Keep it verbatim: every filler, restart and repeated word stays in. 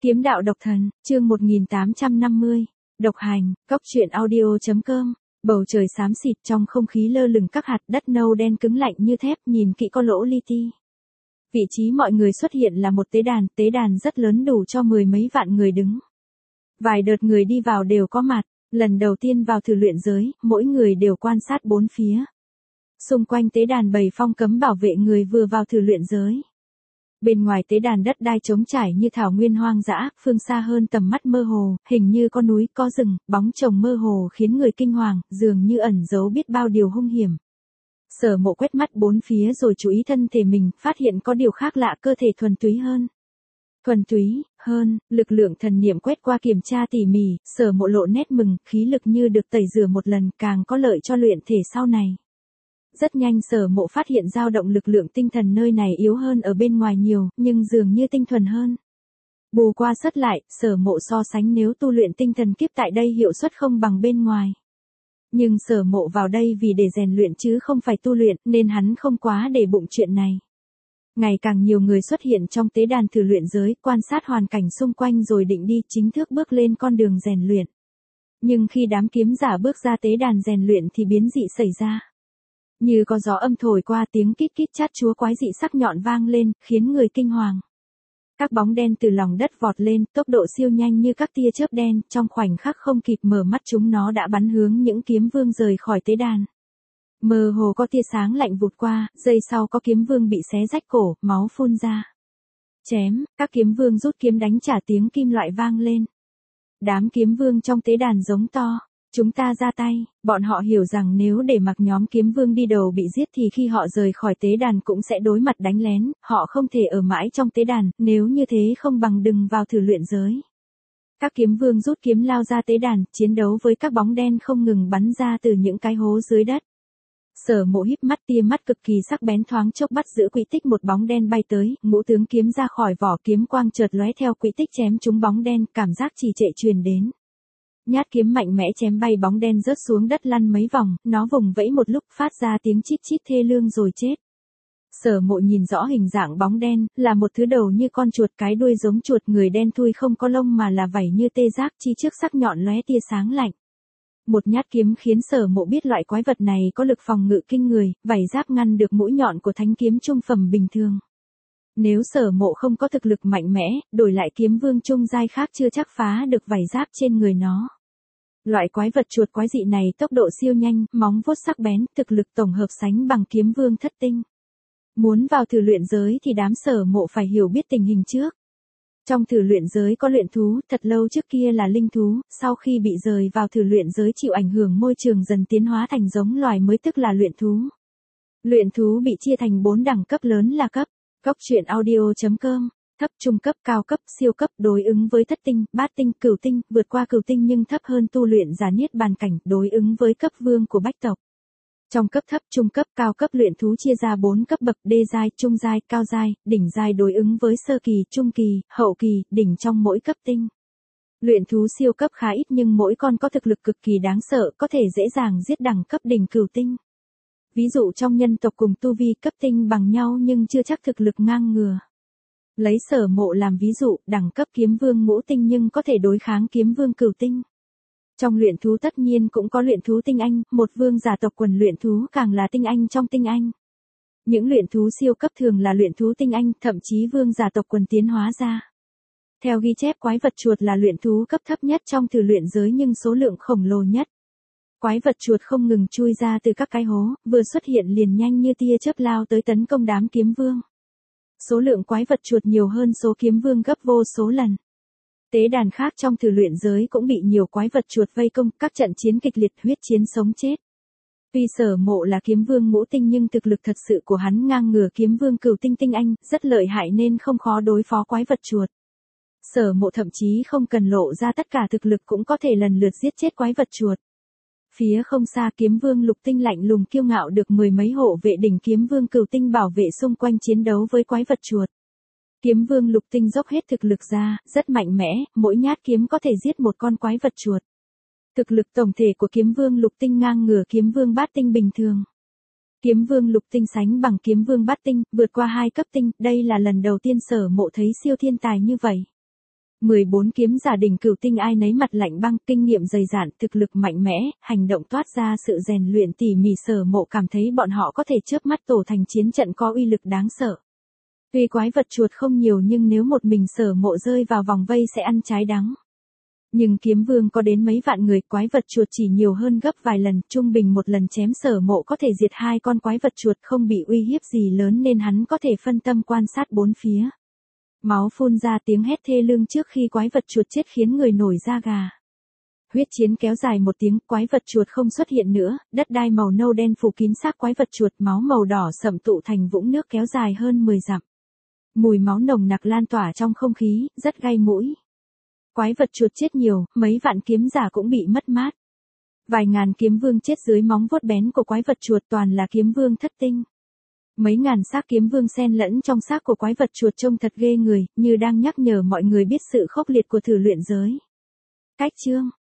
Kiếm đạo độc thần, chương một nghìn tám trăm năm mươi. Độc hành, cốc truyện audio.com. Bầu trời xám xịt, trong không khí lơ lửng các hạt đất nâu đen cứng lạnh như thép, nhìn kỹ có lỗ li ti. Vị trí mọi người xuất hiện là một tế đàn, tế đàn rất lớn đủ cho mười mấy vạn người đứng. Vài đợt người đi vào đều có mặt, lần đầu tiên vào thử luyện giới, mỗi người đều quan sát bốn phía. Xung quanh tế đàn bày phong cấm bảo vệ người vừa vào thử luyện giới. Bên ngoài tế đàn đất đai trống trải như thảo nguyên hoang dã, phương xa hơn tầm mắt mơ hồ, hình như có núi, có rừng, bóng chồng mơ hồ khiến người kinh hoàng, dường như ẩn giấu biết bao điều hung hiểm. Sở Mộ quét mắt bốn phía rồi chú ý thân thể mình, phát hiện có điều khác lạ, cơ thể thuần túy hơn. Thuần túy hơn, lực lượng thần niệm quét qua kiểm tra tỉ mỉ, Sở Mộ lộ nét mừng, khí lực như được tẩy rửa một lần, càng có lợi cho luyện thể sau này. Rất nhanh Sở Mộ phát hiện dao động lực lượng tinh thần nơi này yếu hơn ở bên ngoài nhiều, nhưng dường như tinh thuần hơn. Bù qua sất lại, Sở Mộ so sánh nếu tu luyện tinh thần kiếp tại đây hiệu suất không bằng bên ngoài. Nhưng Sở Mộ vào đây vì để rèn luyện chứ không phải tu luyện, nên hắn không quá để bụng chuyện này. Ngày càng nhiều người xuất hiện trong tế đàn thử luyện giới, quan sát hoàn cảnh xung quanh rồi định đi chính thức bước lên con đường rèn luyện. Nhưng khi đám kiếm giả bước ra tế đàn rèn luyện thì biến dị xảy ra. Như có gió âm thổi qua, tiếng kít kít chát chúa quái dị sắc nhọn vang lên, khiến người kinh hoàng. Các bóng đen từ lòng đất vọt lên, tốc độ siêu nhanh như các tia chớp đen, trong khoảnh khắc không kịp mở mắt chúng nó đã bắn hướng những kiếm vương rời khỏi tế đàn. Mơ hồ có tia sáng lạnh vụt qua, giây sau có kiếm vương bị xé rách cổ, máu phun ra. Chém, các kiếm vương rút kiếm đánh trả, tiếng kim loại vang lên. Đám kiếm vương trong tế đàn giống to. Chúng ta ra tay, bọn họ hiểu rằng nếu để mặc nhóm kiếm vương đi đầu bị giết thì khi họ rời khỏi tế đàn cũng sẽ đối mặt đánh lén, họ không thể ở mãi trong tế đàn, nếu như thế không bằng đừng vào thử luyện giới. Các kiếm vương rút kiếm lao ra tế đàn, chiến đấu với các bóng đen không ngừng bắn ra từ những cái hố dưới đất. Sở Mộ híp mắt, tia mắt cực kỳ sắc bén thoáng chốc bắt giữ quỹ tích một bóng đen bay tới, ngũ tướng kiếm ra khỏi vỏ, kiếm quang chợt lóe theo quỹ tích chém trúng bóng đen, cảm giác trì trệ truyền đến. Nhát kiếm mạnh mẽ chém bay bóng đen rớt xuống đất lăn mấy vòng, nó vùng vẫy một lúc phát ra tiếng chít chít thê lương rồi chết. Sở Mộ nhìn rõ hình dạng bóng đen, là một thứ đầu như con chuột, cái đuôi giống chuột, người đen thui không có lông mà là vảy như tê giác, chi trước sắc nhọn lóe tia sáng lạnh. Một nhát kiếm khiến Sở Mộ biết loại quái vật này có lực phòng ngự kinh người, vảy giáp ngăn được mũi nhọn của thánh kiếm trung phẩm bình thường. Nếu Sở Mộ không có thực lực mạnh mẽ, đổi lại kiếm vương trung giai khác chưa chắc phá được vảy giáp trên người nó. Loại quái vật chuột quái dị này tốc độ siêu nhanh, móng vuốt sắc bén, thực lực tổng hợp sánh bằng kiếm vương thất tinh. Muốn vào thử luyện giới thì đám Sở Mộ phải hiểu biết tình hình trước. Trong thử luyện giới có luyện thú, thật lâu trước kia là linh thú, sau khi bị rời vào thử luyện giới chịu ảnh hưởng môi trường dần tiến hóa thành giống loài mới tức là luyện thú. Luyện thú bị chia thành bốn đẳng cấp lớn là cấp. Cốc truyện audio.com, thấp, trung cấp, cao cấp, siêu cấp, đối ứng với thất tinh, bát tinh, cửu tinh, vượt qua cửu tinh nhưng thấp hơn tu luyện giả niết bàn cảnh, đối ứng với cấp vương của bách tộc. Trong cấp thấp, trung cấp, cao cấp luyện thú chia ra bốn cấp bậc, đê giai, trung giai, cao giai, đỉnh giai đối ứng với sơ kỳ, trung kỳ, hậu kỳ, đỉnh trong mỗi cấp tinh. Luyện thú siêu cấp khá ít nhưng mỗi con có thực lực cực kỳ đáng sợ, có thể dễ dàng giết đẳng cấp đỉnh cửu tinh. Ví dụ trong nhân tộc cùng tu vi cấp tinh bằng nhau nhưng chưa chắc thực lực ngang ngừa. Lấy Sở Mộ làm ví dụ, đẳng cấp kiếm vương ngũ tinh nhưng có thể đối kháng kiếm vương cửu tinh. Trong luyện thú tất nhiên cũng có luyện thú tinh anh, một vương giả tộc quần luyện thú càng là tinh anh trong tinh anh. Những luyện thú siêu cấp thường là luyện thú tinh anh, thậm chí vương giả tộc quần tiến hóa ra. Theo ghi chép quái vật chuột là luyện thú cấp thấp nhất trong thử luyện giới nhưng số lượng khổng lồ nhất. Quái vật chuột không ngừng chui ra từ các cái hố, vừa xuất hiện liền nhanh như tia chớp lao tới tấn công đám kiếm vương. Số lượng quái vật chuột nhiều hơn số kiếm vương gấp vô số lần. Tế đàn khác trong thử luyện giới cũng bị nhiều quái vật chuột vây công, các trận chiến kịch liệt, huyết chiến sống chết. Tuy Sở Mộ là kiếm vương ngũ tinh nhưng thực lực thật sự của hắn ngang ngửa kiếm vương cửu tinh tinh anh, rất lợi hại nên không khó đối phó quái vật chuột. Sở Mộ thậm chí không cần lộ ra tất cả thực lực cũng có thể lần lượt giết chết quái vật chuột. Phía không xa kiếm vương lục tinh lạnh lùng kiêu ngạo được mười mấy hộ vệ đỉnh kiếm vương cửu tinh bảo vệ xung quanh chiến đấu với quái vật chuột. Kiếm vương lục tinh dốc hết thực lực ra, rất mạnh mẽ, mỗi nhát kiếm có thể giết một con quái vật chuột. Thực lực tổng thể của kiếm vương lục tinh ngang ngửa kiếm vương bát tinh bình thường. Kiếm vương lục tinh sánh bằng kiếm vương bát tinh, vượt qua hai cấp tinh, đây là lần đầu tiên Sở Mộ thấy siêu thiên tài như vậy. mười bốn kiếm giả đỉnh cửu tinh ai nấy mặt lạnh băng, kinh nghiệm dày dạn, thực lực mạnh mẽ, hành động toát ra sự rèn luyện tỉ mỉ. Sở Mộ cảm thấy bọn họ có thể chớp mắt tổ thành chiến trận có uy lực đáng sợ. Tuy quái vật chuột không nhiều nhưng nếu một mình Sở Mộ rơi vào vòng vây sẽ ăn trái đắng. Nhưng kiếm vương có đến mấy vạn người, quái vật chuột chỉ nhiều hơn gấp vài lần, trung bình một lần chém Sở Mộ có thể diệt hai con quái vật chuột, không bị uy hiếp gì lớn nên hắn có thể phân tâm quan sát bốn phía. Máu phun ra, tiếng hét thê lương trước khi quái vật chuột chết khiến người nổi da gà. Huyết chiến kéo dài một tiếng, quái vật chuột không xuất hiện nữa, đất đai màu nâu đen phủ kín xác quái vật chuột, máu màu đỏ sậm tụ thành vũng nước kéo dài hơn mười dặm. Mùi máu nồng nặc lan tỏa trong không khí, rất gai mũi. Quái vật chuột chết nhiều, mấy vạn kiếm giả cũng bị mất mát. Vài ngàn kiếm vương chết dưới móng vuốt bén của quái vật chuột, toàn là kiếm vương thất tinh. Mấy ngàn xác kiếm vương xen lẫn trong xác của quái vật chuột trông thật ghê người, như đang nhắc nhở mọi người biết sự khốc liệt của thử luyện giới. Cách chương